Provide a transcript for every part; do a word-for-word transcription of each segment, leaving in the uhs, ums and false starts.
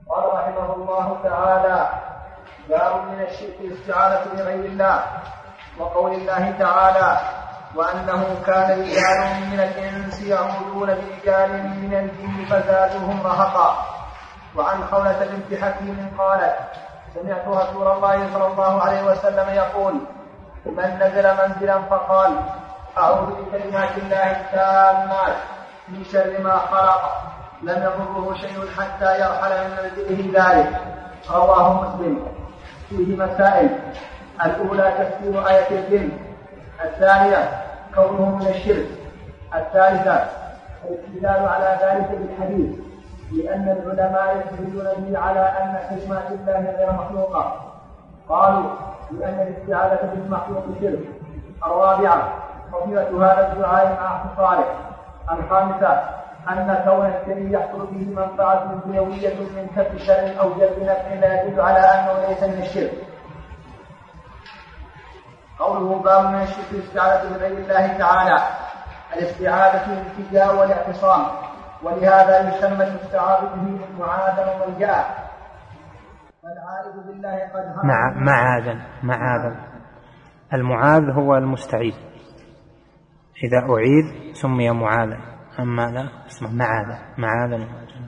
قال رحمه الله تعالى: باب من الشرك الاستعانة بغير الله. وقول الله تعالى: وأنه كان رجال من الإنس يعوذون برجال من الجن فزادوهم رهقا. وعن خولة بنت حكيم قالت: سمعت رسول الله صلى الله عليه وسلم يقول: من نزل منزلا فقال: أعوذ بكلمات الله التامات من شر ما خلق، لم يضره شيء حتى يرحل من منزله ذلك. رواه مسلم. فيه مسائل: الأولى تفسير آية الجن، الثانية كونه من الشرك، الثالثة الاستدلال على ذلك بالحديث لأن العلماء يستدلون به على أن كلمات الله غير مخلوقة، قالوا لأن الاستعاذة بالمخلوق شرك. الرابعة فضيلة هذا الدعاء مع اختصاره. الخامسة أن كون الشيء يحصل به منفعة دنيوية من كف شر أو جلب نفع لا يدل على أنه ليس من الشرك. قوله باب من الشرك الاستعاذة بغير الله تعالى. الاستعاذة الالتجاء والاعتصام، ولهذا يسمى المستعاذ به معاذا وملجأ. فالعائذ بالله قد مع معاذا معاذا المعاذ هو المستعيذ، إذا أعيذ سمي معاذا، أما لا اسمه معاذا معاذا.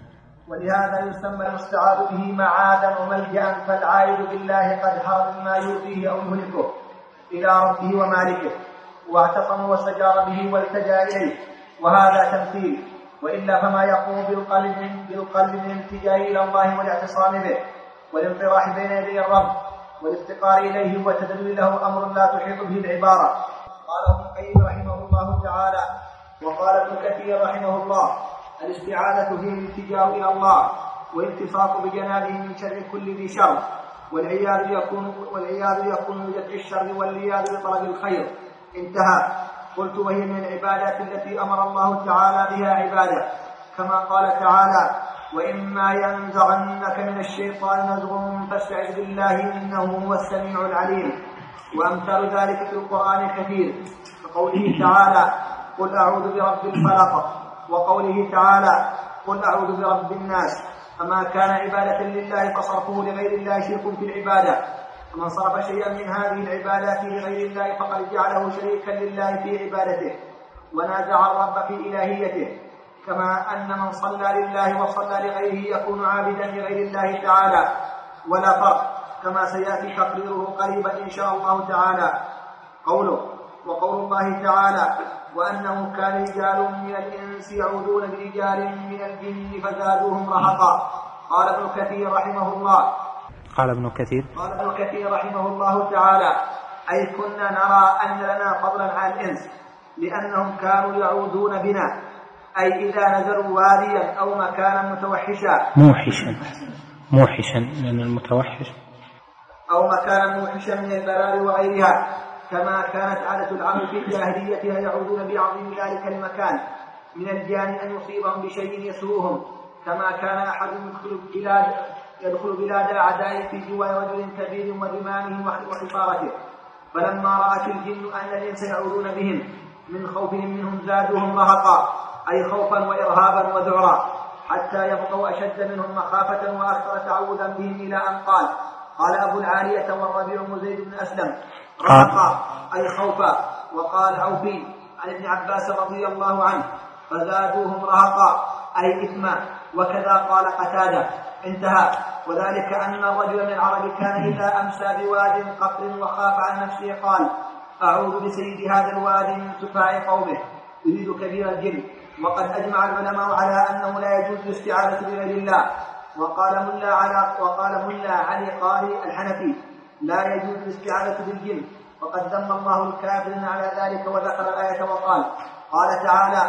ولهذا يسمى المستعاذ به معاذا وملجأ. فالعائذ بالله قد حرم ما يؤذيه أو يهلكه إلى ربه ومالكه، واعتصم واستجار به والتجا إليه، وهذا تمثيل. وإلا فما يقوم بالقلب بالقلب من الالتجاء إلى الله والاعتصام به والانطراح بين يدي الرب والافتقار إليه والتدلل له أمر لا تحيط به العبارة. قال ابن القيم رحمه الله تعالى: وقال ابن كثير رحمه الله: الاستعاذة هي الالتجاء إلى الله والالتصاق بجنابه من شر كل ذي شر، والعياذ يكون والعياذ يكون بدفع الشر والعياذ بطلب الخير. انتهى. قلت: وهي من العبادات التي أمر الله تعالى بها عباده، كما قال تعالى: وإما ينزغنك من الشيطان نزغ فاستعذ بالله إنه هو السميع العليم. وأمثال ذلك في القرآن كثير، كقوله تعالى: قل أعوذ برب الفلق، وقوله تعالى: قل أعوذ برب الناس. فما كان عبادة لله فصرفه لغير الله شرك في العبادة، ومن صرف شيئا من هذه العبادات لغير الله فقد جعله شريكا لله في عبادته ونازع الرب في إلهيته. كما أن من صلى لله وصلى لغيره يكون عابدا لغير الله تعالى، ولا فرق، كما سيأتي تقريره قريبا إن شاء الله تعالى. قوله: وقول الله تعالى: وأنه كان رجال من الإنس يعوذون برجال من الجن فزادوهم رهقا. قال ابن كثير رحمه الله قال ابن كثير قال ابن كثير رحمه الله تعالى: أي كنا نرى أن لنا فضلا على الإنس، لأنهم كانوا يعوذون بنا، أي إذا نزلوا واديا أو مكانا متوحشا موحشا موحشا لأن المتوحش أو مكانا موحشا من البلاد وغيرها، كما كانت عادة العرب في الجاهلية يعودون بعظيم ذلك المكان من الجان أن يصيبهم بشيء يسوءهم، كما كان أحد يدخل بلاد يدخل بلاد أعدائه في جوار رجل كبير وزمامه وحصارته. فلما رأت الجن أن الإنس يعودون بهم من خوفهم منهم زادوهم رهقا، أي خوفا وإرهابا وذعرا، حتى يبقوا أشد منهم مخافة وأكثر تعوذا بهم، إلى أن قال قال أبو العالية والربيع بن زيد بن أسلم: رهقا أي خوفا. وقال عوفي عن ابن عباس رضي الله عنه: فزادوهم رهقا أي إثما. وكذا قال قتادة. انتهى. وذلك أن الرجل من العرب كان إذا أمسى بواد قفر وخاف عن نفسه قال: أعوذ بسيد هذا الوادي من سفاع قومه، يريد كبير الجن. وقد أجمع العلماء على أنه لا يجوز الاستعاذة بغير الله. وقال ملا على وقال ملا علي قاري الحنفي: لا يجوز الاستعاذة بالجن، وقد ذم الله الكافرين على ذلك، وذكر الآية وقال: قال تعالى: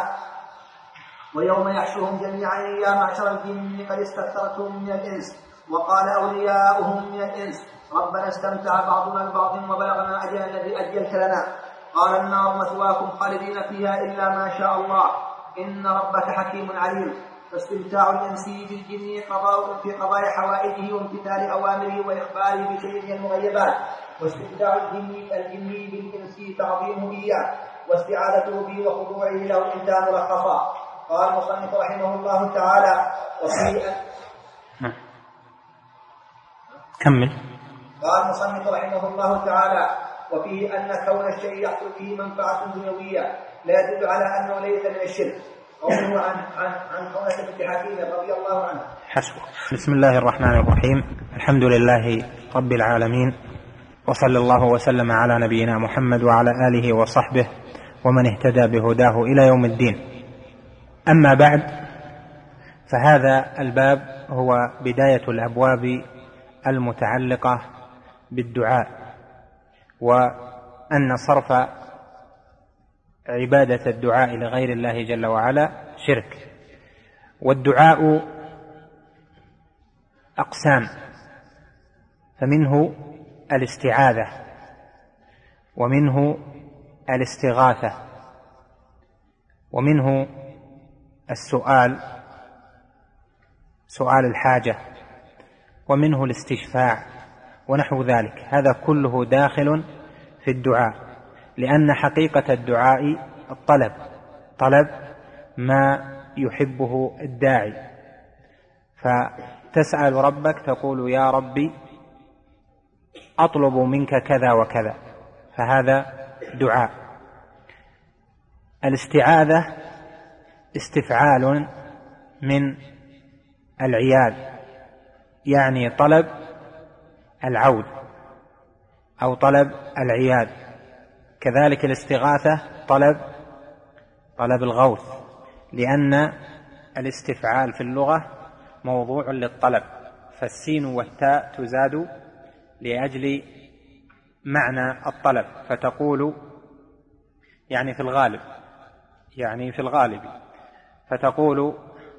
ويوم يحشرهم جميعا يا معشر الجن قد استكثرتم من الإنس. وقال أولياؤهم من الإنس: ربنا استمتع بعضنا ببعض وبلغنا أجل الذي أجلت لنا. قال: النار مثواكم خالدين فيها إلا ما شاء الله، إن ربك حكيم عليم. فاستمتاع الإنسي بالجن قضاء في قضاء حوائجه وامتثال أوامره وإخباره بشيء من المغيبات، واستمتاع الجن الجني بالإنسي تعظيمه إياه واستعاذته به وخضوعه له انتهى ملخصا. قال المصنف رحمه الله تعالى: وفي كمل. قال المصنف رحمه الله تعالى: وفيه أن كون الشيء يحصل به منفعة دنيوية لا يدل على أنه ليس من الشرك. قوله عن عن عن خونة بنت حكيم رضي الله عنه. حسبك. بسم الله الرحمن الرحيم. الحمد لله رب العالمين، وصلى الله وسلم على نبينا محمد وعلى آله وصحبه ومن اهتدى بهداه إلى يوم الدين. أما بعد، فهذا الباب هو بداية الأبواب المتعلقة بالدعاء، وأن صرف عبادة الدعاء لغير الله جل وعلا شرك. والدعاء أقسام، فمنه الاستعاذة، ومنه الاستغاثة، ومنه السؤال، سؤال الحاجة، ومنه الاستشفاع ونحو ذلك. هذا كله داخل في الدعاء، لأن حقيقة الدعاء الطلب، طلب ما يحبه الداعي. فتسأل ربك تقول: يا ربي أطلب منك كذا وكذا، فهذا دعاء. الاستعاذة استفعال من العياذ، يعني طلب العود أو طلب العياذ. كذلك الاستغاثة طلب طلب الغوث، لأن الاستفعال في اللغة موضوع للطلب، فالسين والتاء تزاد لأجل معنى الطلب، فتقول يعني في الغالب يعني في الغالب فتقول: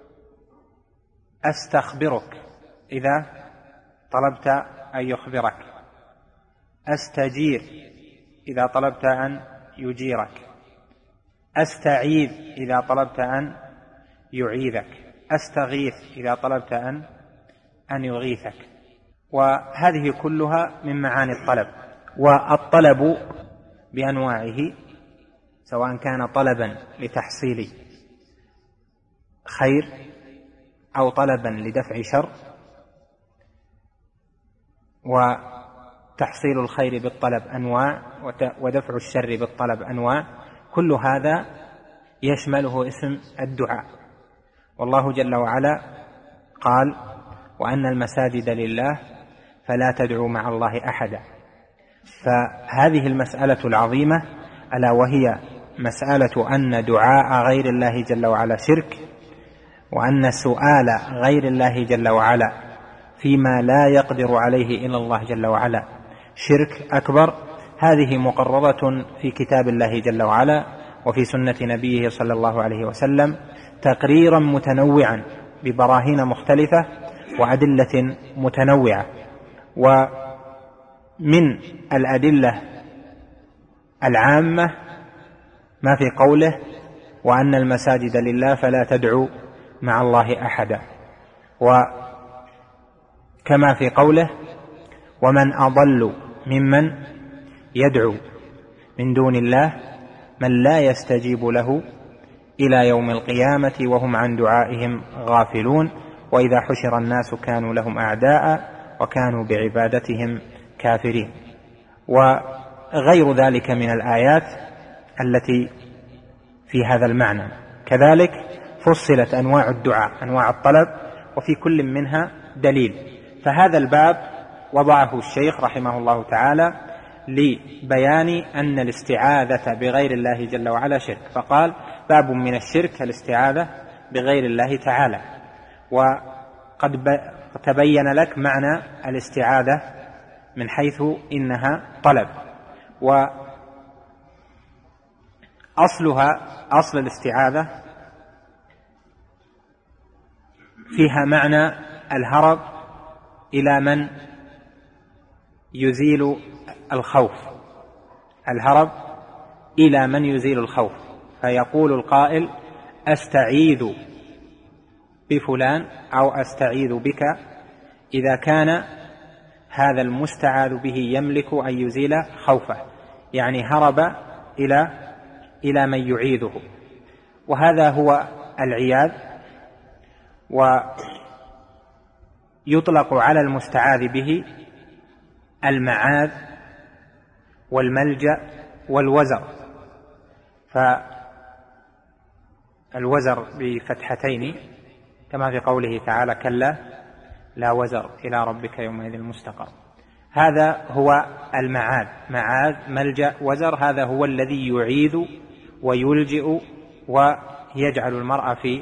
أستخبرك إذا طلبت أن يخبرك، أستجير إذا طلبت أن يجيرك، أستعيذ إذا طلبت أن يعيذك، أستغيث إذا طلبت أن أن يغيثك. وهذه كلها من معاني الطلب. والطلب بأنواعه، سواء كان طلبا لتحصيل خير أو طلبا لدفع شر، وتحصيل الخير بالطلب أنواع، ودفع الشر بالطلب أنواع، كل هذا يشمله اسم الدعاء. والله جل وعلا قال: وأن المساجد لله فلا تدعوا مع الله أحدا. فهذه المسألة العظيمة، ألا وهي مسألة أن دعاء غير الله جل وعلا شرك، وأن سؤال غير الله جل وعلا فيما لا يقدر عليه إلا الله جل وعلا شرك أكبر. هذه مقررة في كتاب الله جل وعلا وفي سنة نبيه صلى الله عليه وسلم تقريرا متنوعا ببراهين مختلفة وأدلة متنوعة. ومن الأدلة العامة ما في قوله: وأن المساجد لله فلا تدعوا مع الله أحدا، وكما في قوله: ومن أضل ممن يدعو من دون الله من لا يستجيب له إلى يوم القيامة وهم عن دعائهم غافلون، وإذا حشر الناس كانوا لهم أعداء وكانوا بعبادتهم كافرين. وغير ذلك من الآيات التي في هذا المعنى. كذلك فصلت أنواع الدعاء، أنواع الطلب، وفي كل منها دليل. فهذا الباب وضعه الشيخ رحمه الله تعالى لبيان أن الاستعاذة بغير الله جل وعلا شرك، فقال: باب من الشرك الاستعاذة بغير الله تعالى. وقد تبين لك معنى الاستعاذة من حيث إنها طلب، وأصلها أصل الاستعاذة فيها معنى الهرب إلى من يزيل الخوف، الهرب إلى من يزيل الخوف. فيقول القائل: أستعيذ بفلان أو أستعيذ بك، إذا كان هذا المستعاذ به يملك أن يزيل خوفه، يعني هرب إلى إلى من يعيذه. وهذا هو العياذ، ويطلق على المستعاذ به المعاذ والملجأ والوزر. فالوزر بفتحتين كما في قوله تعالى: كلا لا وزر إلى ربك يومئذ المستقر. هذا هو المعاذ، معاذ ملجأ وزر، هذا هو الذي يعيذ ويلجئ ويجعل المرء في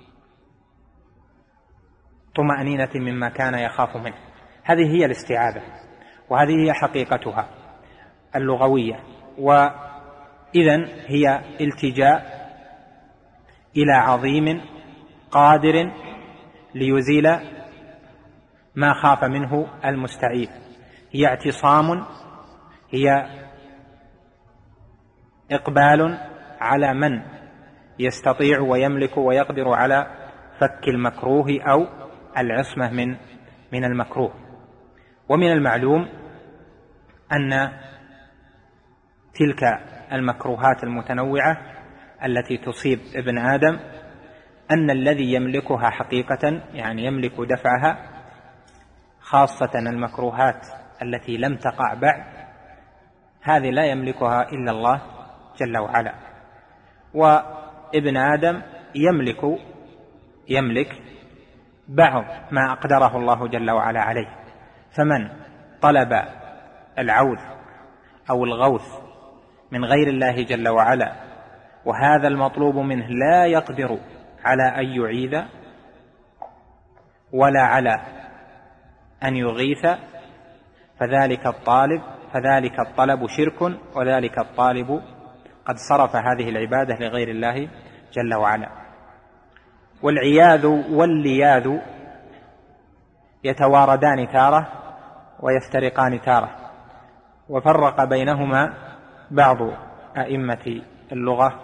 طمأنينة مما كان يخاف منه. هذه هي الاستعاذة، وهذه هي حقيقتها اللغوية. وإذن هي التجاء إلى عظيم قادر ليزيل ما خاف منه المستعيذ، هي اعتصام، هي إقبال على من يستطيع ويملك ويقدر على فك المكروه أو العصمة من من المكروه. ومن المعلوم أن تلك المكروهات المتنوعة التي تصيب ابن آدم أن الذي يملكها حقيقة، يعني يملك دفعها، خاصة المكروهات التي لم تقع بعد، هذه لا يملكها إلا الله جل وعلا. وابن آدم يملك يملك بعض ما أقدره الله جل وعلا عليه، فمن طلب العوذ أو الغوث من غير الله جل وعلا وهذا المطلوب منه لا يقدر على أن يعيذ ولا على أن يغيث، فذلك الطالب فذلك الطلب شرك، وذلك الطالب قد صرف هذه العبادة لغير الله جل وعلا. والعياذ واللياذ يتواردان تارة ويفترقان تارة، وفرق بينهما بعض أئمة اللغة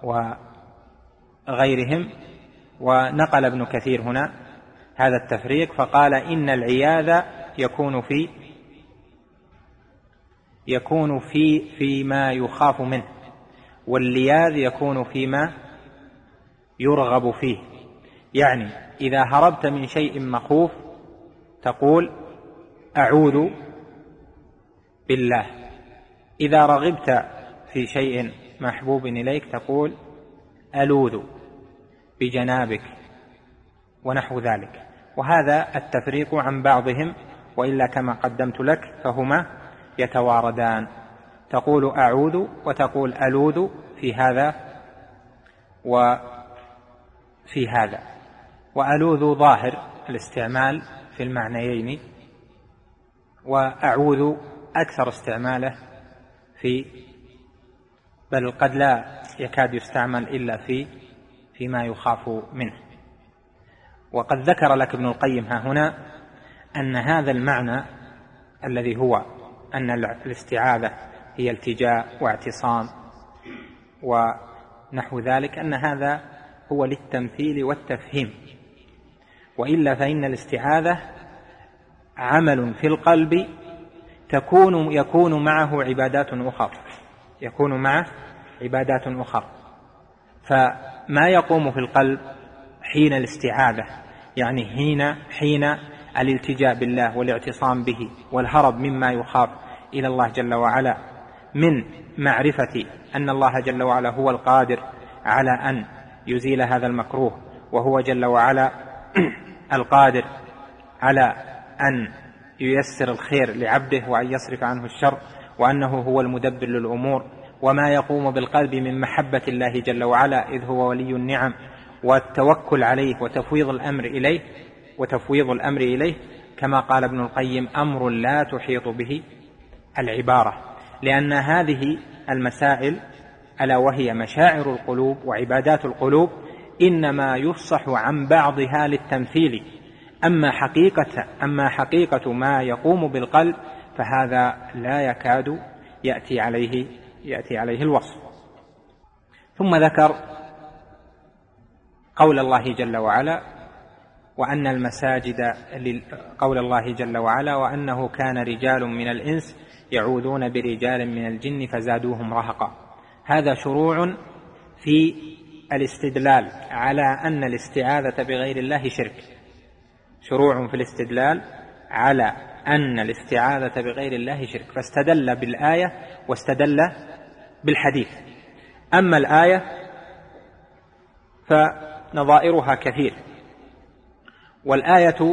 وغيرهم، ونقل ابن كثير هنا هذا التفريق فقال: إن العياذ يكون في يكون في فيما يخاف منه، واللياذ يكون فيما يرغب فيه. يعني إذا هربت من شيء مخوف تقول أعوذ بالله، إذا رغبت في شيء محبوب إليك تقول ألوذ بجنابك ونحو ذلك. وهذا التفريق عن بعضهم، وإلا كما قدمت لك فهما يتواردان، تقول أعوذ وتقول ألوذ في هذا وفي هذا. وألوذ ظاهر الاستعمال في المعنيين، وأعوذ أكثر استعماله في بل قد لا يكاد يستعمل إلا في فيما يخاف منه. وقد ذكر لك ابن القيم ها هنا أن هذا المعنى الذي هو أن الاستعاذة هي التجاء واعتصام ونحو ذلك، أن هذا هو للتمثيل والتفهيم، وإلا فإن الاستعاذة عمل في القلب تكون يكون معه عبادات أخرى يكون معه عبادات أخرى فما يقوم في القلب حين الاستعاذة، يعني حين حين الالتجاء بالله والاعتصام به والهرب مما يخاف إلى الله جل وعلا، من معرفة أن الله جل وعلا هو القادر على أن يزيل هذا المكروه، وهو جل وعلا القادر على أن ييسر الخير لعبده وأن يصرف عنه الشر، وأنه هو المدبر للأمور، وما يقوم بالقلب من محبة الله جل وعلا إذ هو ولي النعم، والتوكل عليه وتفويض الأمر إليه وتفويض الأمر إليه كما قال ابن القيم: أمر لا تحيط به العبارة. لأن هذه المسائل ألا وهي مشاعر القلوب وعبادات القلوب إنما يفصح عن بعضها للتمثيل، أما حقيقة أما حقيقة ما يقوم بالقلب فهذا لا يكاد يأتي عليه يأتي عليه الوصف. ثم ذكر قول الله جل وعلا: وأن المساجد قول الله جل وعلا: وأنه كان رجال من الإنس يعوذون برجال من الجن فزادوهم رهقا. هذا شروع في الاستدلال على أن الاستعاذة بغير الله شرك، شروع في الاستدلال على أن الاستعاذة بغير الله شرك، فاستدل بالآية واستدل بالحديث. أما الآية فنظائرها كثير، والآية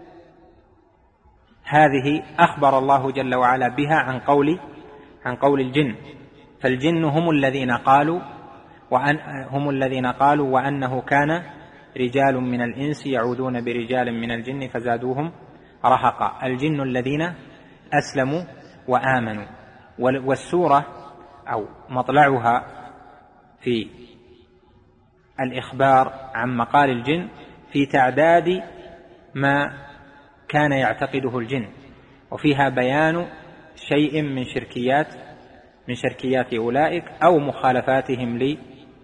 هذه أخبر الله جل وعلا بها عن قول عن قول الجن، فالجن هم الذين قالوا وأن هم الذين قالوا وأنه كان رجال من الإنس يعوذون برجال من الجن فزادوهم رهقا، الجن الذين أسلموا وآمنوا. والسورة أو مطلعها في الإخبار عن مقال الجن في تعداد ما كان يعتقده الجن، وفيها بيان شيء من شركيات من شركيات أولئك أو مخالفاتهم لي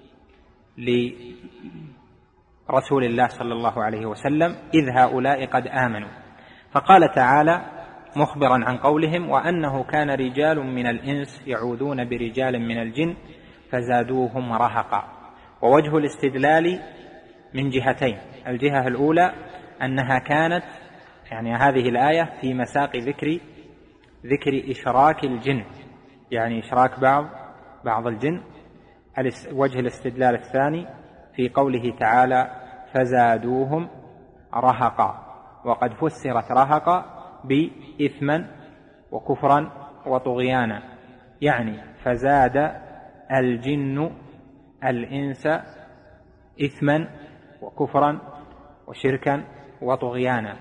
لرسول الله صلى الله عليه وسلم، إذ هؤلاء قد آمنوا. فقال تعالى مخبرا عن قولهم وأنه كان رجال من الإنس يعوذون برجال من الجن فزادوهم رهقا. ووجه الاستدلال من جهتين، الجهة الأولى أنها كانت يعني هذه الآية في مساق ذكر ذكر إشراك الجن، يعني إشراك بعض بعض الجن. وجه الاستدلال الثاني في قوله تعالى فزادوهم رهقا، وقد فسرت رهقا بإثما وكفرا وطغيانا، يعني فزاد الجن الإنس إثما وكفرا وشركا وطغيانا،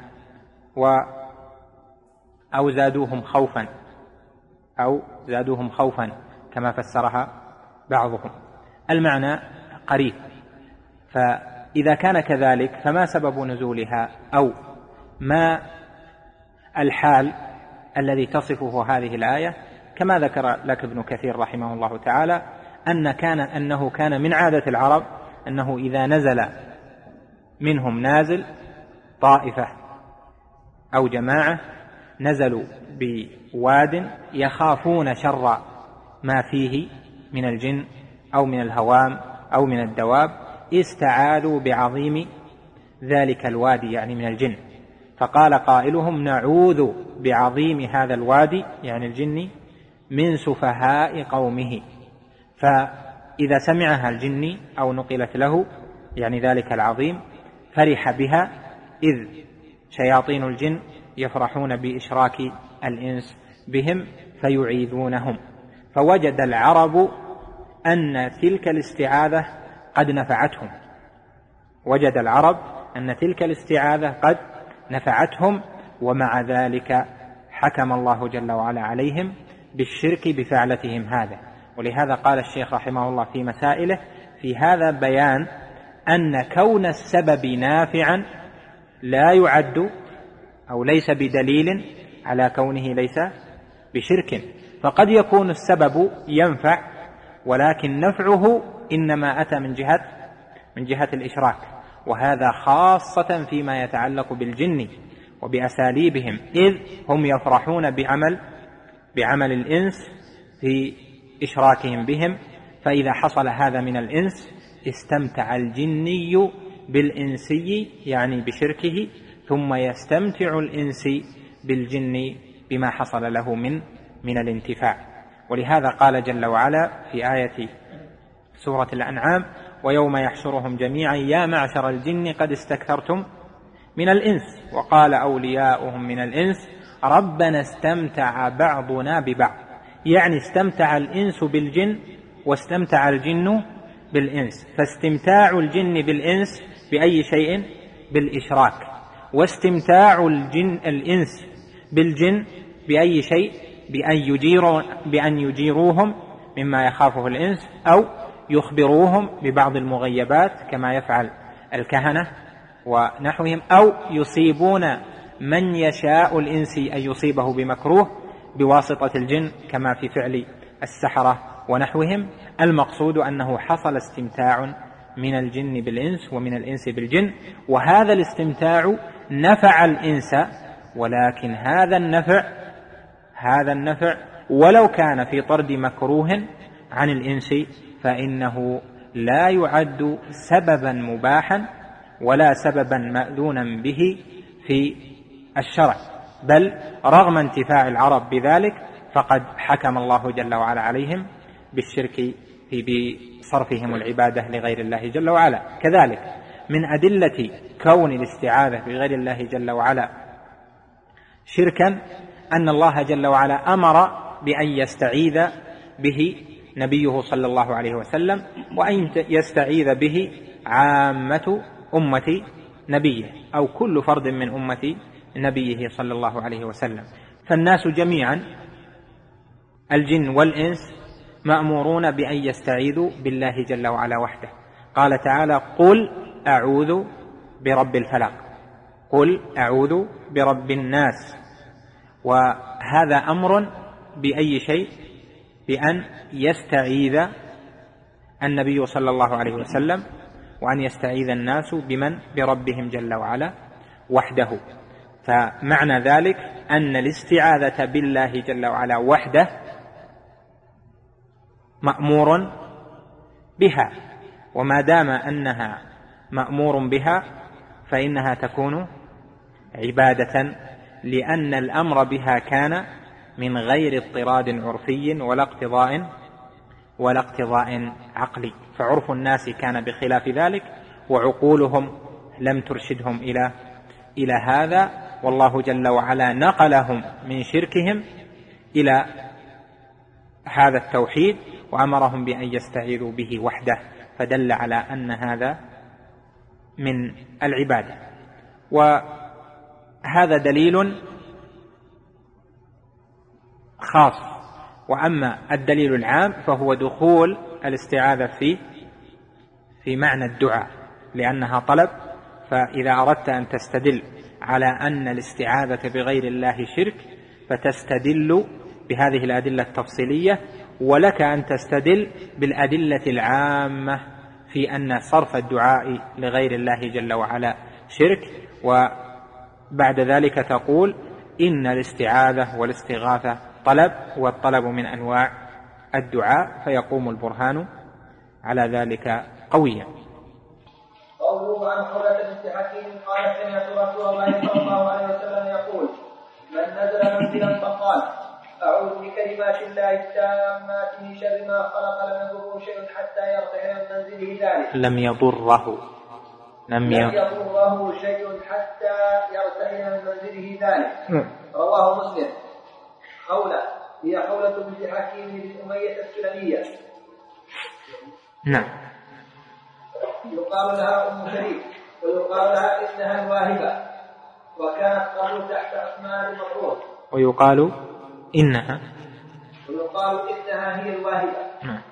أو زادوهم خوفا أو زادوهم خوفا كما فسرها بعضهم. المعنى قريب. فإذا كان كذلك فما سبب نزولها أو ما الحال الذي تصفه هذه الآية؟ كما ذكر لك ابن كثير رحمه الله تعالى أن كان أنه كان من عادة العرب أنه إذا نزل منهم نازل طائفة أو جماعة نزلوا بواد يخافون شر ما فيه من الجن أو من الهوام أو من الدواب، استعاذوا بعظيم ذلك الوادي يعني من الجن، فقال قائلهم نعوذ بعظيم هذا الوادي يعني الجن من سفهاء قومه. فإذا سمعها الجن أو نقلت له يعني ذلك العظيم فرح بها، إذ شياطين الجن يفرحون بإشراك الإنس بهم فيعيذونهم. فوجد العرب أن تلك الاستعاذة قد نفعتهم، وجد العرب أن تلك الاستعاذة قد نفعتهم، ومع ذلك حكم الله جل وعلا عليهم بالشرك بفعلتهم هذا. ولهذا قال الشيخ رحمه الله في مسائله في هذا بيان أن كون السبب نافعا لا يعد أو ليس بدليل على كونه ليس بشرك، فقد يكون السبب ينفع ولكن نفعه إنما أتى من جهة من جهة الإشراك، وهذا خاصة فيما يتعلق بالجن وبأساليبهم، إذ هم يفرحون بعمل بعمل الإنس في إشراكهم بهم، فإذا حصل هذا من الإنس استمتع الجني بالإنسي يعني بشركه، ثم يستمتع الإنسي بالجن بما حصل له من من الانتفاع. ولهذا قال جل وعلا في آية سورة الأنعام ويوم يحشرهم جميعا يا معشر الجن قد استكثرتم من الإنس وقال أولياؤهم من الإنس ربنا استمتع بعضنا ببعض، يعني استمتع الإنس بالجن واستمتع الجن بالإنس. فاستمتاع الجن بالإنس بأي شيء؟ بالإشراك، واستمتاع الجن الإنس بالجن بأي شيء؟ بأن يجيروا بأن يجيروهم مما يخافه الإنس أو يخبروهم ببعض المغيبات كما يفعل الكهنة ونحوهم، أو يصيبون من يشاء الإنس أن يصيبه بمكروه بواسطة الجن كما في فعل السحرة ونحوهم. المقصود أنه حصل استمتاع من الجن بالإنس ومن الإنس بالجن، وهذا الاستمتاع نفع الإنس، ولكن هذا النفع هذا النفع ولو كان في طرد مكروه عن الإنس فإنه لا يعد سببا مباحا ولا سببا مأذونا به في الشرع، بل رغم انتفاع العرب بذلك فقد حكم الله جل وعلا عليهم بالشرك في بصرفهم العبادة لغير الله جل وعلا. كذلك من أدلة كون الاستعاذة بغير الله جل وعلا شركا أن الله جل وعلا أمر بأن يستعيذ به نبيه صلى الله عليه وسلم، وأن يستعيذ به عامة أمة نبيه أو كل فرد من أمة نبيه صلى الله عليه وسلم. فالناس جميعا الجن والإنس مأمورون بأن يستعيذوا بالله جل وعلا وحده. قال تعالى: قل أعوذ برب الفلق، قل أعوذ برب الناس. وهذا أمر بأي شيء؟ بأن يستعيذ النبي صلى الله عليه وسلم وأن يستعيذ الناس بمن؟ بربهم جل وعلا وحده. فمعنى ذلك أن الاستعاذة بالله جل وعلا وحده مأمور بها، وما دام أنها مأمور بها فإنها تكون عبادة، لأن الأمر بها كان من غير اضطراد عرفي ولا اقتضاء ولا اقتضاء عقلي، فعرف الناس كان بخلاف ذلك وعقولهم لم ترشدهم إلى إلى هذا، والله جل وعلا نقلهم من شركهم إلى هذا التوحيد وأمرهم بأن يستعيذوا به وحده، فدل على أن هذا من العبادة. وهذا دليل خاص. وأما الدليل العام فهو دخول الاستعاذة في في معنى الدعاء، لأنها طلب. فإذا أردت أن تستدل على أن الاستعاذة بغير الله شرك فتستدل بهذه الأدلة التفصيلية، ولك أن تستدل بالأدلة العامة في أن صرف الدعاء لغير الله جل وعلا شرك. وبعد ذلك تقول إن الاستعاذة والاستغاثة طلب، والطلب من أنواع الدعاء، فيقوم البرهان على ذلك قويا. قوله عن حولة بنت حكيم قال: سمعت رسول الله صلى الله عليه وسلم يقول: من نزل منزلا فقال: أعوذ بكلمات الله التامات من شر ما خلق لم يضره شيء حتى يرتحل من منزله ذلك لم يضره لم, لم يضره شيء حتى يرتحل من منزله ذلك. رواه مسلم. خولة هي خولة بنت حكيم بن أمية السلمية، نعم، يقال لها أم شريك ويقال لها إنها الواهبة، وكانت قبل تحت أسماء المفروض، ويقال إنها ويقال إنها هي الواهبة. نعم.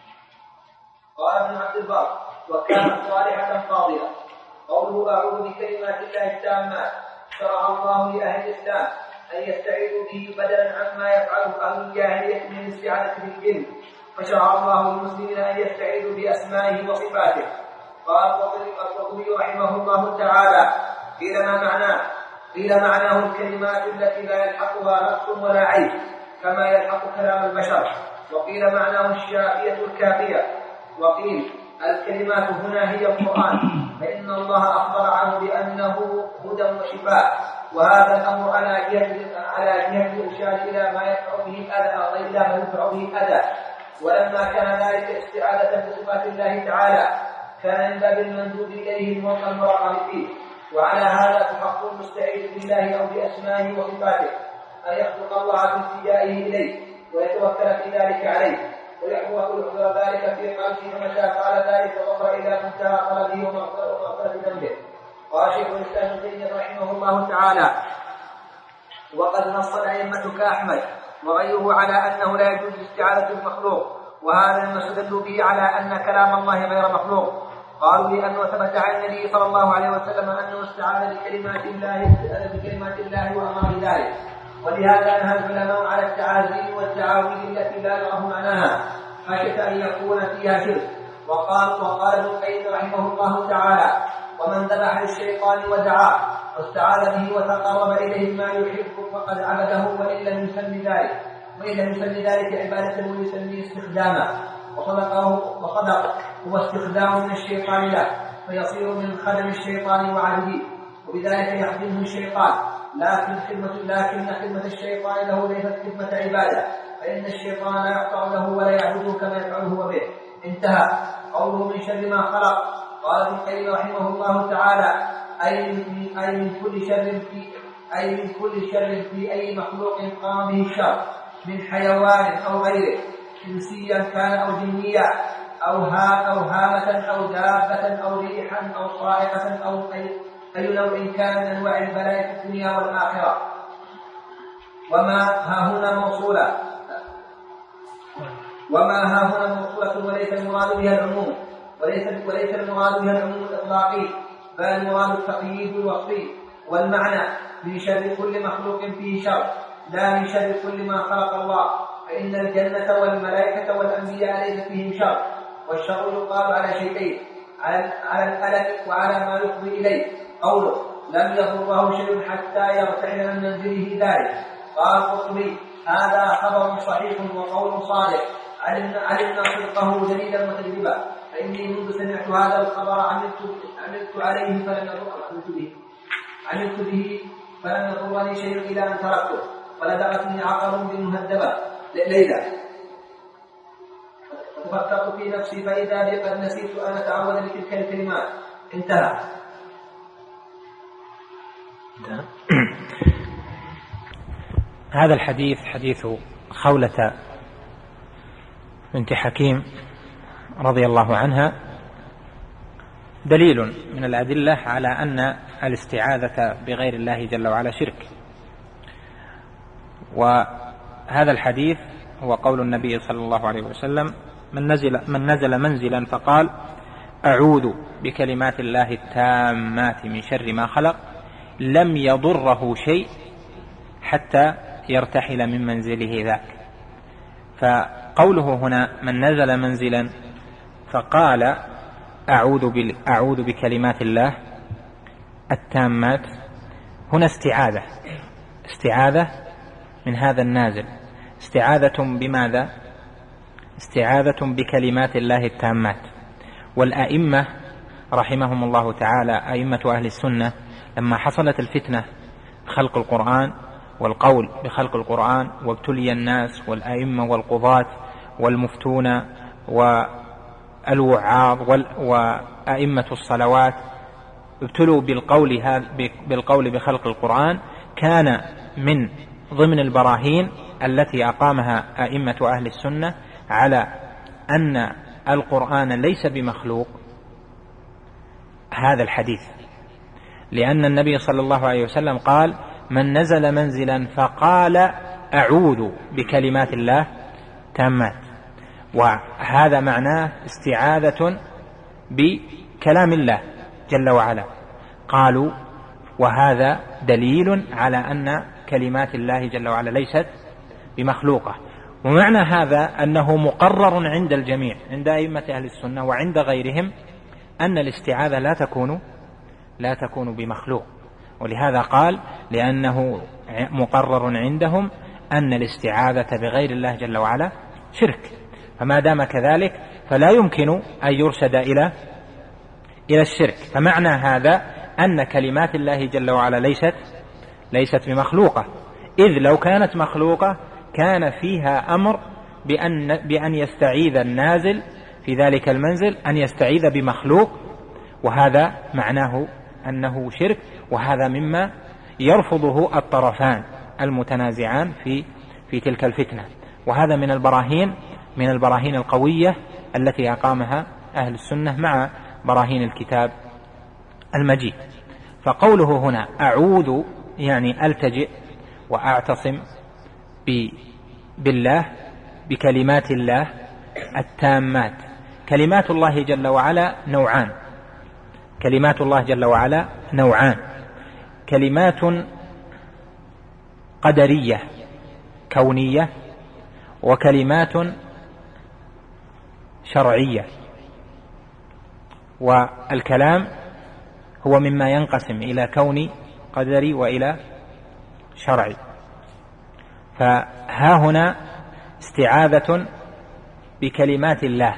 قال ابن عبد البر: وكانت صالحة فاضلة. قوله أعوذ بكلمات الله التامات شرع الله لأهل الإسلام أن يستعيذوا به بدلا عما يفعله أهل الجاهلية من الاستعاذة بالجن، فشرع الله للمسلمين أن يستعيذوا بأسمائه وصفاته. قال القرطبي رحمه الله تعالى: قيل ما معناه؟ قيل معناه الكلمات التي لا يلحقها نقص ولا عيب كما يلحق كلام البشر، وقيل معناه الشافية الكافية، وقيل الكلمات هنا هي القرآن، فإن الله أخبر عنه بأنه هدى وشفاء، وهذا الأمر على جهة على جهة الإرشاد إلى ما يدفع به الأذى إلى ما يدفع به الأذى. ولما كان ذلك استعاذة بصفات الله تعالى كان من باب المندوب إليه الموقع المرغب فيه. وعلى هذا فحق المستعيذ بالله أو بأسمائه وصفاته أن يخلق الله في التجائه إليه ويتوكل في ذلك عليه، ويحضر ذلك في قلبه فمتى فعل ذلك وصل إلى منتهى طلبه ومغفرة ذنبه. قال شيخ الإسلام ابن تيمية رحمه الله تعالى: وقد نص الأئمة كأحمد وغيره على أنه لا يجوز استعاذة المخلوق، وهذا المستدل به على أن كلام الله غير مخلوق. قالوا لأنه ثبت عن النبي صلى الله عليه وسلم أنه استعاذ بكلمات الله بكلمات الله وأمر ذلك، ولهذا نهى العلماء على التعازي والتعاويذ التي لا يعرف معناها خشية أن يكون فيها شرك. وقال وقال ابن القيم رحمه الله تعالى: ومن ذبح للشيطان ودعاه واستعاذ به وتقرب إليه ما يحب فقد عبده، وإن لم يسمي ذلك وإن لم يسمي ذلك عبادة ويسميه استخداما، وصدقه وصدق هو استخدام من الشيطان له، فيصير من خدم الشيطان وعبده، وبذلك يخدمه الشيطان لكن خدمة لكن خدمة الشيطان له ليست خدمة عبادة، فإن الشيطان لا يقطع له ولا يعبده كما يفعله هو به. انتهى. قوله من شر ما خلق. قال ابن القيم رحمه الله تعالى: أي من, أي من كل شر في أي من كل شر في أي مخلوق قام به الشر من حيوان أو غيره، إنسيا كان أو جنيا أو ها أو هامة أو دابة أو ريحا أو صاعقة أو أي, أي نوع كان من أنواع البلاء في الدنيا والآخرة. وما ها هنا موصولة وما ها هنا موصولة وليس المراد بها العموم وليس وليس المراد بها العموم الإطلاقي، بل المراد التقييد الوصفي. والمعنى من شر كل مخلوق فيه شر، لا من شر كل ما خلق الله، فإن الجنة والملائكة والأنبياء ليس فيهم شر. والشر يقال على شيئين: على الألم وعلى ما يفضي إليه. قوله لم يضره شيء حتى يرتحل من منزله ذلك. قال القرطبي: هذا خبر صحيح وقول صادق، علمنا صدقه دليلا وتجربة، فإني منذ سمعت هذا الخبر عملت, عملت عليه فلم عملت به عملت به فلم يضرني شيء إلى أن تركته، فلدغتني عقرب بالمهدبة ليلة، ففكرت في نفسي فإذا بي قد نسيت أن أتعود بتلك الكلمات. انتهى. هذا الحديث حديث خولة بنت حكيم رضي الله عنها دليل من الأدلة على أن الاستعاذة بغير الله جل وعلا شرك. وهذا الحديث هو قول النبي صلى الله عليه وسلم: من نزل, من نزل منزلا فقال أعوذ بكلمات الله التامات من شر ما خلق لم يضره شيء حتى يرتحل من منزله ذاك. فقوله هنا من نزل منزلا فقال أعوذ, أعوذ بكلمات الله التامات، هنا استعاذة استعاذة من هذا النازل. استعاذة بماذا؟ استعاذة بكلمات الله التامات. والأئمة رحمهم الله تعالى، أئمة أهل السنة، لما حصلت الفتنة بخلق القرآن والقول بخلق القرآن وابتلي الناس والأئمة والقضاة والمفتون والوعاظ وأئمة الصلوات ابتلوا بالقول, بالقول بخلق القرآن، كان من ضمن البراهين التي أقامها أئمة أهل السنة على أن القرآن ليس بمخلوق هذا الحديث، لأن النبي صلى الله عليه وسلم قال من نزل منزلا فقال أعوذ بكلمات الله تامات، وهذا معناه استعاذة بكلام الله جل وعلا. قالوا وهذا دليل على أن كلمات الله جل وعلا ليست بمخلوقة. ومعنى هذا أنه مقرر عند الجميع، عند أئمة أهل السنة وعند غيرهم، أن الاستعاذة لا تكون لا تكون بمخلوق. ولهذا قال لأنه مقرر عندهم أن الاستعاذة بغير الله جل وعلا شرك، فما دام كذلك فلا يمكن أن يرشد إلى إلى الشرك. فمعنى هذا أن كلمات الله جل وعلا ليست ليست بمخلوقة، إذ لو كانت مخلوقة كان فيها أمر بأن, بأن يستعيذ النازل في ذلك المنزل أن يستعيذ بمخلوق، وهذا معناه أنه شرك، وهذا مما يرفضه الطرفان المتنازعان في في تلك الفتنة. وهذا من البراهين من البراهين القوية التي أقامها أهل السنة مع براهين الكتاب المجيد. فقوله هنا أعوذ يعني ألتجئ وأعتصم بالله بكلمات الله التامات. كلمات الله جل وعلا نوعان كلمات الله جل وعلا نوعان كلمات قدرية كونية، وكلمات شرعية. والكلام هو مما ينقسم إلى كوني قدري وإلى شرعي. فها هنا استعاذة بكلمات الله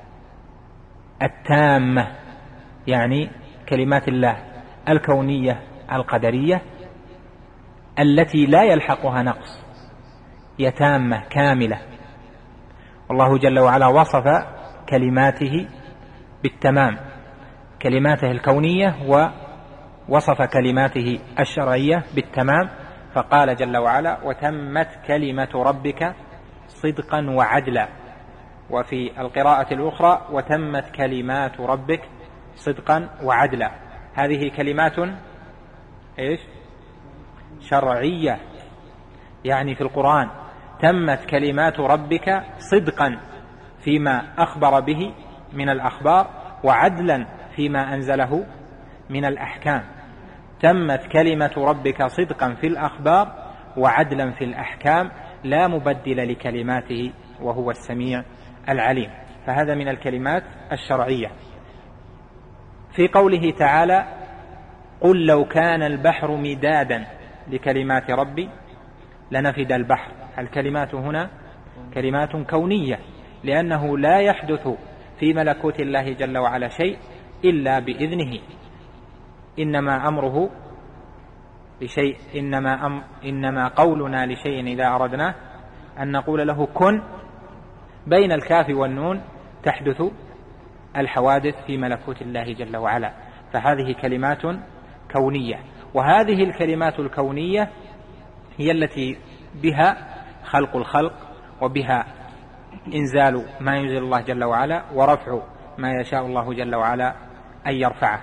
التامة، يعني كلمات الله الكونية القدرية، التي لا يلحقها نقص، هي تامة كاملة. والله جل وعلا وصف كلماته بالتمام، كلماته الكونية، ووصف كلماته الشرعية بالتمام، فقال جل وعلا: وتمت كلمة ربك صدقا وعدلا. وفي القراءة الأخرى: وتمت كلمات ربك صدقا وعدلا. هذه كلمات إيش؟ شرعية، يعني في القرآن تمت كلمات ربك صدقا فيما أخبر به من الأخبار، وعدلا فيما أنزله من الأحكام. تمت كلمة ربك صدقا في الأخبار وعدلا في الأحكام، لا مبدل لكلماته وهو السميع العليم. فهذا من الكلمات الشرعية. في قوله تعالى: قل لو كان البحر مدادا لكلمات ربي لنفد البحر. الكلمات هنا كلمات كونية، لأنه لا يحدث في ملكوت الله جل وعلا شيء إلا بإذنه. إنما أمره لشيء إنما, أم إنما قولنا لشيء إذا أردناه أن نقول له كن، بين الكاف والنون تحدث الحوادث في ملكوت الله جل وعلا. فهذه كلمات كونية، وهذه الكلمات الكونية هي التي بها خلق الخلق، وبها إنزال ما ينزل الله جل وعلا، ورفع ما يشاء الله جل وعلا أن يرفعه.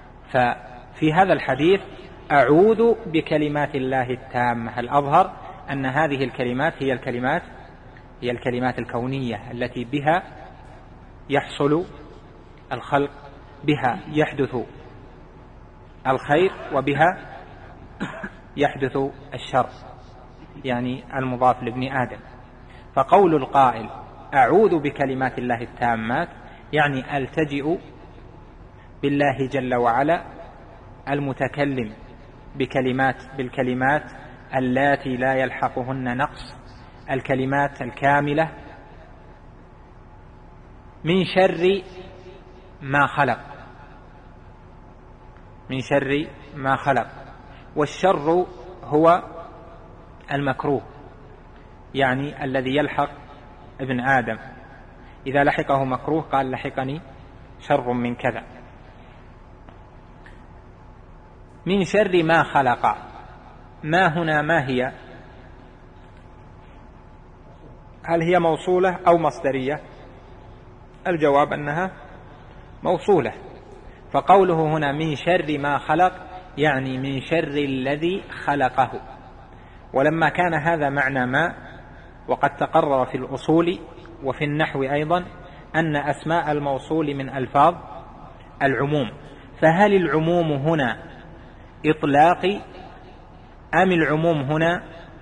ففي هذا الحديث أعوذ بكلمات الله التامة، الأظهر أن هذه الكلمات هي الكلمات هي الكلمات الكونية التي بها يحصل الخلق، بها يحدث الخير، وبها يحدث الشر، يعني المضاف لابن آدم. فقول القائل أعوذ بكلمات الله التامات يعني ألتجئ بالله جل وعلا المتكلم بكلمات بالكلمات اللاتي لا يلحقهن نقص، الكلمات الكاملة، من شر ما خلق، من شر ما خلق. والشر هو المكروه، يعني الذي يلحق ابن آدم، إذا لحقه مكروه قال لحقني شر من كذا. من شر ما خلق، ما هنا ما هي؟ هل هي موصولة أو مصدرية؟ الجواب أنها موصولة. فقوله هنا من شر ما خلق يعني من شر الذي خلقه. ولما كان هذا معنى ما، وقد تقرر في الأصول وفي النحو أيضا أن أسماء الموصول من ألفاظ العموم، فهل العموم هنا إطلاقي أم العموم هنا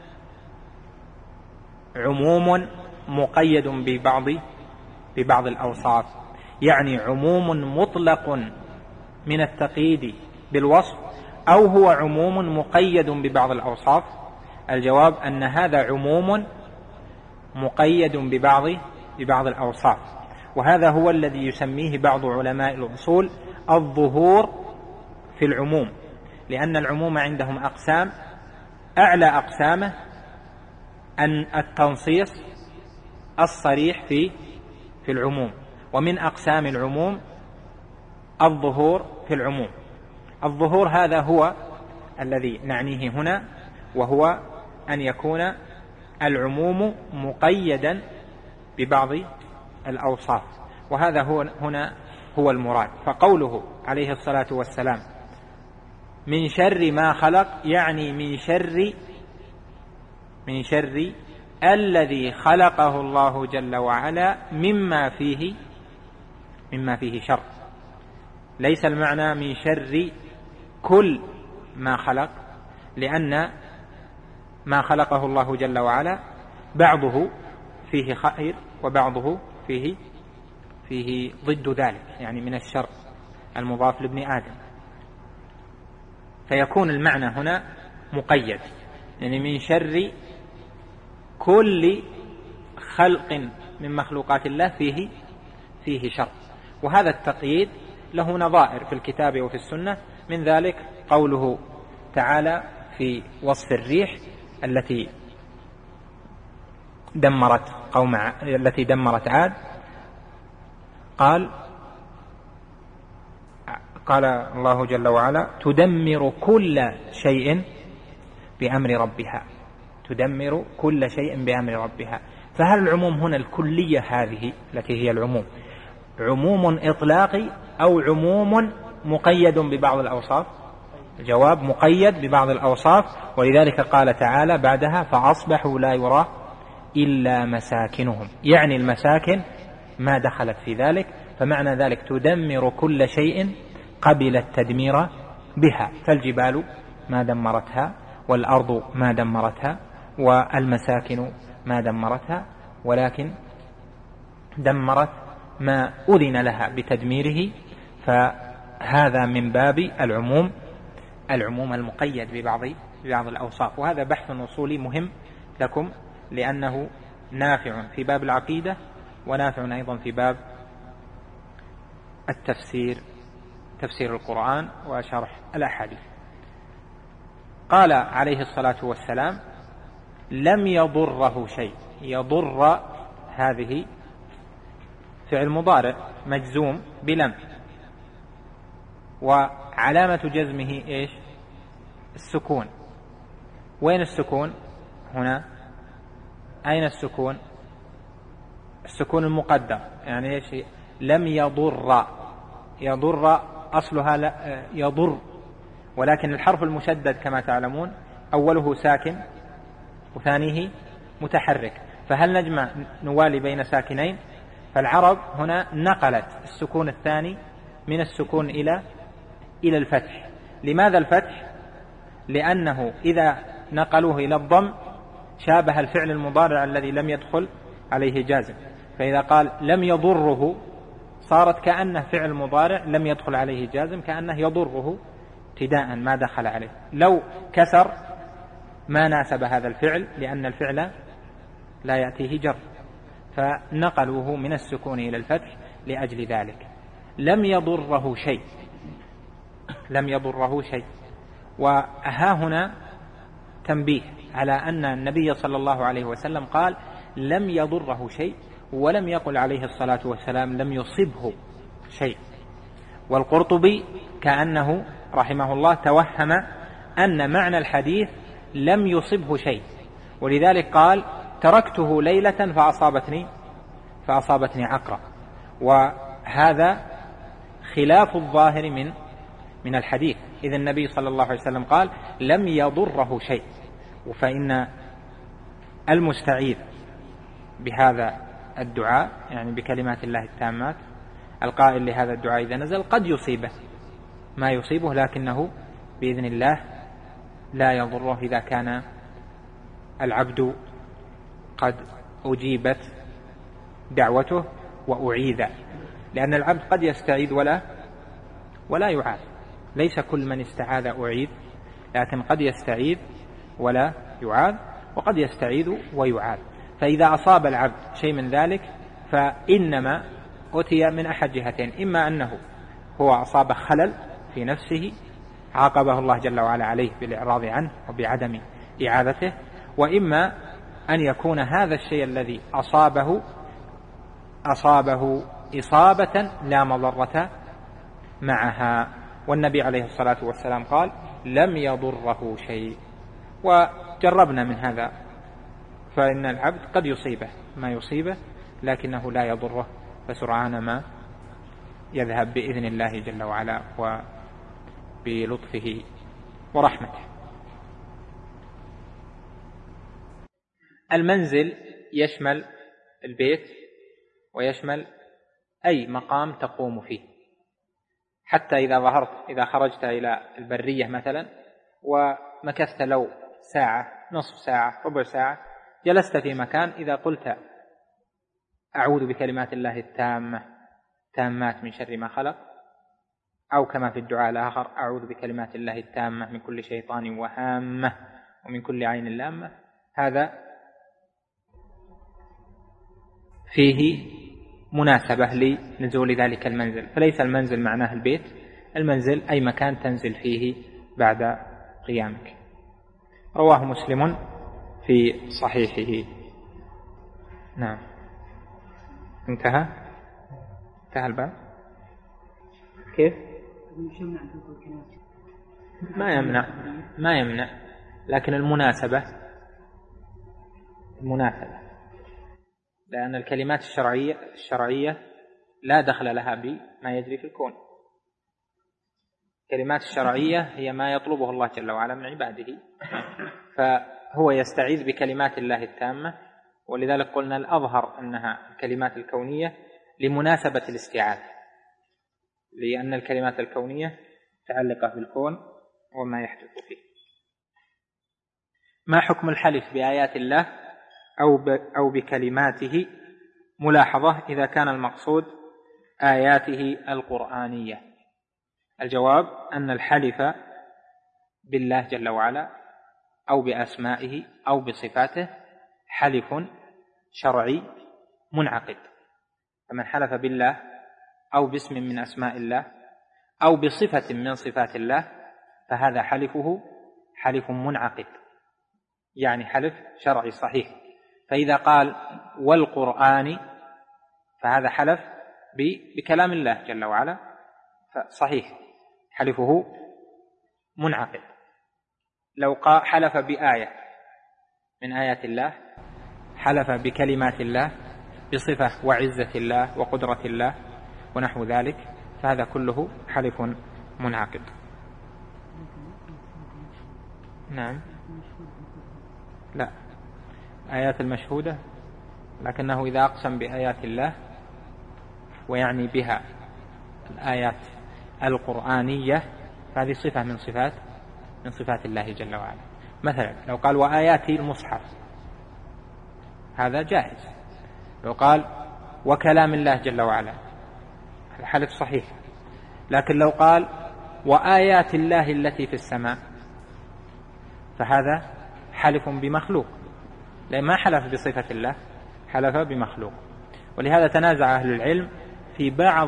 عموم مقيد ببعض ببعض الأوصاف؟ يعني عموم مطلق من التقييد بالوصف، أو هو عموم مقيد ببعض الأوصاف؟ الجواب أن هذا عموم مقيد ببعض ببعض الأوصاف، وهذا هو الذي يسميه بعض علماء الأصول الظهور في العموم، لأن العموم عندهم أقسام، أعلى أقسامه أن التنصيص الصريح في في العموم، ومن أقسام العموم الظهور في العموم. الظهور هذا هو الذي نعنيه هنا، وهو أن يكون العموم مقيدا ببعض الأوصاف، وهذا هو هنا هو المراد. فقوله عليه الصلاة والسلام من شر ما خلق يعني من شر من شر الذي خلقه الله جل وعلا مما فيه مما فيه شر. ليس المعنى من شر كل ما خلق، لأن ما خلقه الله جل وعلا بعضه فيه خير وبعضه فيه فيه ضد ذلك، يعني من الشر المضاف لابن آدم. فيكون المعنى هنا مقيد، يعني من شر كل خلق من مخلوقات الله فيه فيه شر. وهذا التقييد له نظائر في الكتاب وفي السنة، من ذلك قوله تعالى في وصف الريح التي دمرت قوم ع... التي دمرت عاد قال قال الله جل وعلا تدمر كل شيء بأمر ربها، تدمر كل شيء بأمر ربها. فهل العموم هنا الكلية هذه التي هي العموم عموم إطلاقي أو عموم مقيد ببعض الأوصاف؟ الجواب مقيد ببعض الأوصاف، ولذلك قال تعالى بعدها فأصبحوا لا يرى إلا مساكنهم، يعني المساكن ما دخلت في ذلك. فمعنى ذلك تدمر كل شيء قبل التدمير بها، فالجبال ما دمرتها، والأرض ما دمرتها، والمساكن ما دمرتها، ولكن دمرت ما أذن لها بتدميره. فهذا من باب العموم العموم المقيد ببعض ببعض الأوصاف. وهذا بحث أصولي مهم لكم، لأنه نافع في باب العقيدة ونافع أيضا في باب التفسير، تفسير القرآن وشرح الأحاديث. قال عليه الصلاة والسلام لم يضره شيء. يضر هذه فعل مضارع مجزوم بلم، وعلامة جزمه إيش؟ السكون. وين السكون هنا؟ أين السكون؟ السكون المقدر، يعني إيش؟ لم يضر. يضر أصلها يضر، ولكن الحرف المشدد كما تعلمون أوله ساكن وثانيه متحرك، فهل نجمع نوالي بين ساكنين؟ فالعرب هنا نقلت السكون الثاني من السكون إلى إلى الفتح. لماذا الفتح؟ لأنه إذا نقلوه إلى الضم شابه الفعل المضارع الذي لم يدخل عليه جازم، فإذا قال لم يضره صارت كأنه فعل مضارع لم يدخل عليه جازم، كأنه يضره ابتداء ما دخل عليه. لو كسر ما ناسب هذا الفعل، لأن الفعل لا يأتيه جر، فنقلوه من السكون إلى الفتح لأجل ذلك. لم يضره شيء، لم يضره شيء. وها هنا تنبيه على أن النبي صلى الله عليه وسلم قال لم يضره شيء، ولم يقل عليه الصلاة والسلام لم يصبه شيء. والقرطبي كأنه رحمه الله توهم أن معنى الحديث لم يصبه شيء، ولذلك قال تركته ليلة فأصابتني فأصابتني عقرب. وهذا خلاف الظاهر من من الحديث، إذ النبي صلى الله عليه وسلم قال لم يضره شيء. فإن المستعيذ بهذا الدعاء يعني بكلمات الله التامات القائل لهذا الدعاء إذا نزل قد يصيبه ما يصيبه، لكنه بإذن الله لا يضره إذا كان العبد قد أجيبت دعوته وأعيذ، لأن العبد قد يستعيذ ولا ولا يعاذ. ليس كل من استعاذ أعيذ، لكن قد يستعيذ ولا يعاذ، وقد يستعيذ ويعاذ. فإذا أصاب العبد شيء من ذلك فإنما أتي من أحد جهتين، إما أنه هو أصاب خلل في نفسه عاقبه الله جل وعلا عليه بالإعراض عنه وبعدم إعادته، وإما أن يكون هذا الشيء الذي أصابه أصابه إصابة لا مضرة معها. والنبي عليه الصلاة والسلام قال لم يضره شيء. وجربنا من هذا، فإن العبد قد يصيبه ما يصيبه لكنه لا يضره، فسرعان ما يذهب بإذن الله جل وعلا وبلطفه ورحمته. المنزل يشمل البيت ويشمل أي مقام تقوم فيه، حتى إذا ظهرت إذا خرجت إلى البرية مثلا ومكثت لو ساعة نصف ساعة ربع ساعة جلست في مكان، إذا قلت أعوذ بكلمات الله التامة تامات من شر ما خلق، أو كما في الدعاء الآخر أعوذ بكلمات الله التامة من كل شيطان وهامة ومن كل عين لامة، هذا فيه مناسبة لنزول ذلك المنزل. فليس المنزل معناه البيت، المنزل أي مكان تنزل فيه بعد قيامك. رواه مسلم في صحيحه. نعم. انتهى انتهى الباب. كيف؟ ما يمنع ما يمنع لكن المناسبة المناسبة لأن الكلمات الشرعية الشرعية لا دخل لها بما يجري في الكون. الكلمات الشرعية هي ما يطلبه الله جل وعلا من عباده، فهو يستعيذ بكلمات الله التامة، ولذلك قلنا الأظهر أنها الكلمات الكونية لمناسبة الاستعاذة، لأن الكلمات الكونية متعلقة بالكون وما يحدث فيه. ما حكم الحلف بآيات الله أو أو بكلماته؟ ملاحظة: إذا كان المقصود آياته القرآنية. الجواب أن الحلف بالله جل وعلا أو بأسمائه أو بصفاته حلف شرعي منعقد، فمن حلف بالله أو باسم من أسماء الله أو بصفة من صفات الله فهذا حلفه حلف منعقد، يعني حلف شرعي صحيح. فإذا قال والقرآن فهذا حلف بكلام الله جل وعلا فصحيح حلفه منعقد. لو قال حلف بآية من آيات الله، حلف بكلمات الله، بصفة وعزة الله وقدرة الله ونحو ذلك، فهذا كله حلف منعقد. نعم. لا، آيات المشهودة، لكنه إذا أقسم بآيات الله ويعني بها الآيات القرآنية فهذه صفة من صفات من صفات الله جل وعلا. مثلا لو قال وآياته المصحف هذا جائز. لو قال وكلام الله جل وعلا الحلف صحيح. لكن لو قال وآيات الله التي في السماء فهذا حلف بمخلوق، لأن ما حلف بصفة الله، حلف بمخلوق. ولهذا تنازع أهل العلم في بعض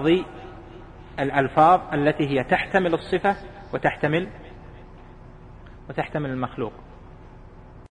الألفاظ التي هي تحتمل الصفة وتحتمل وتحتمل المخلوق.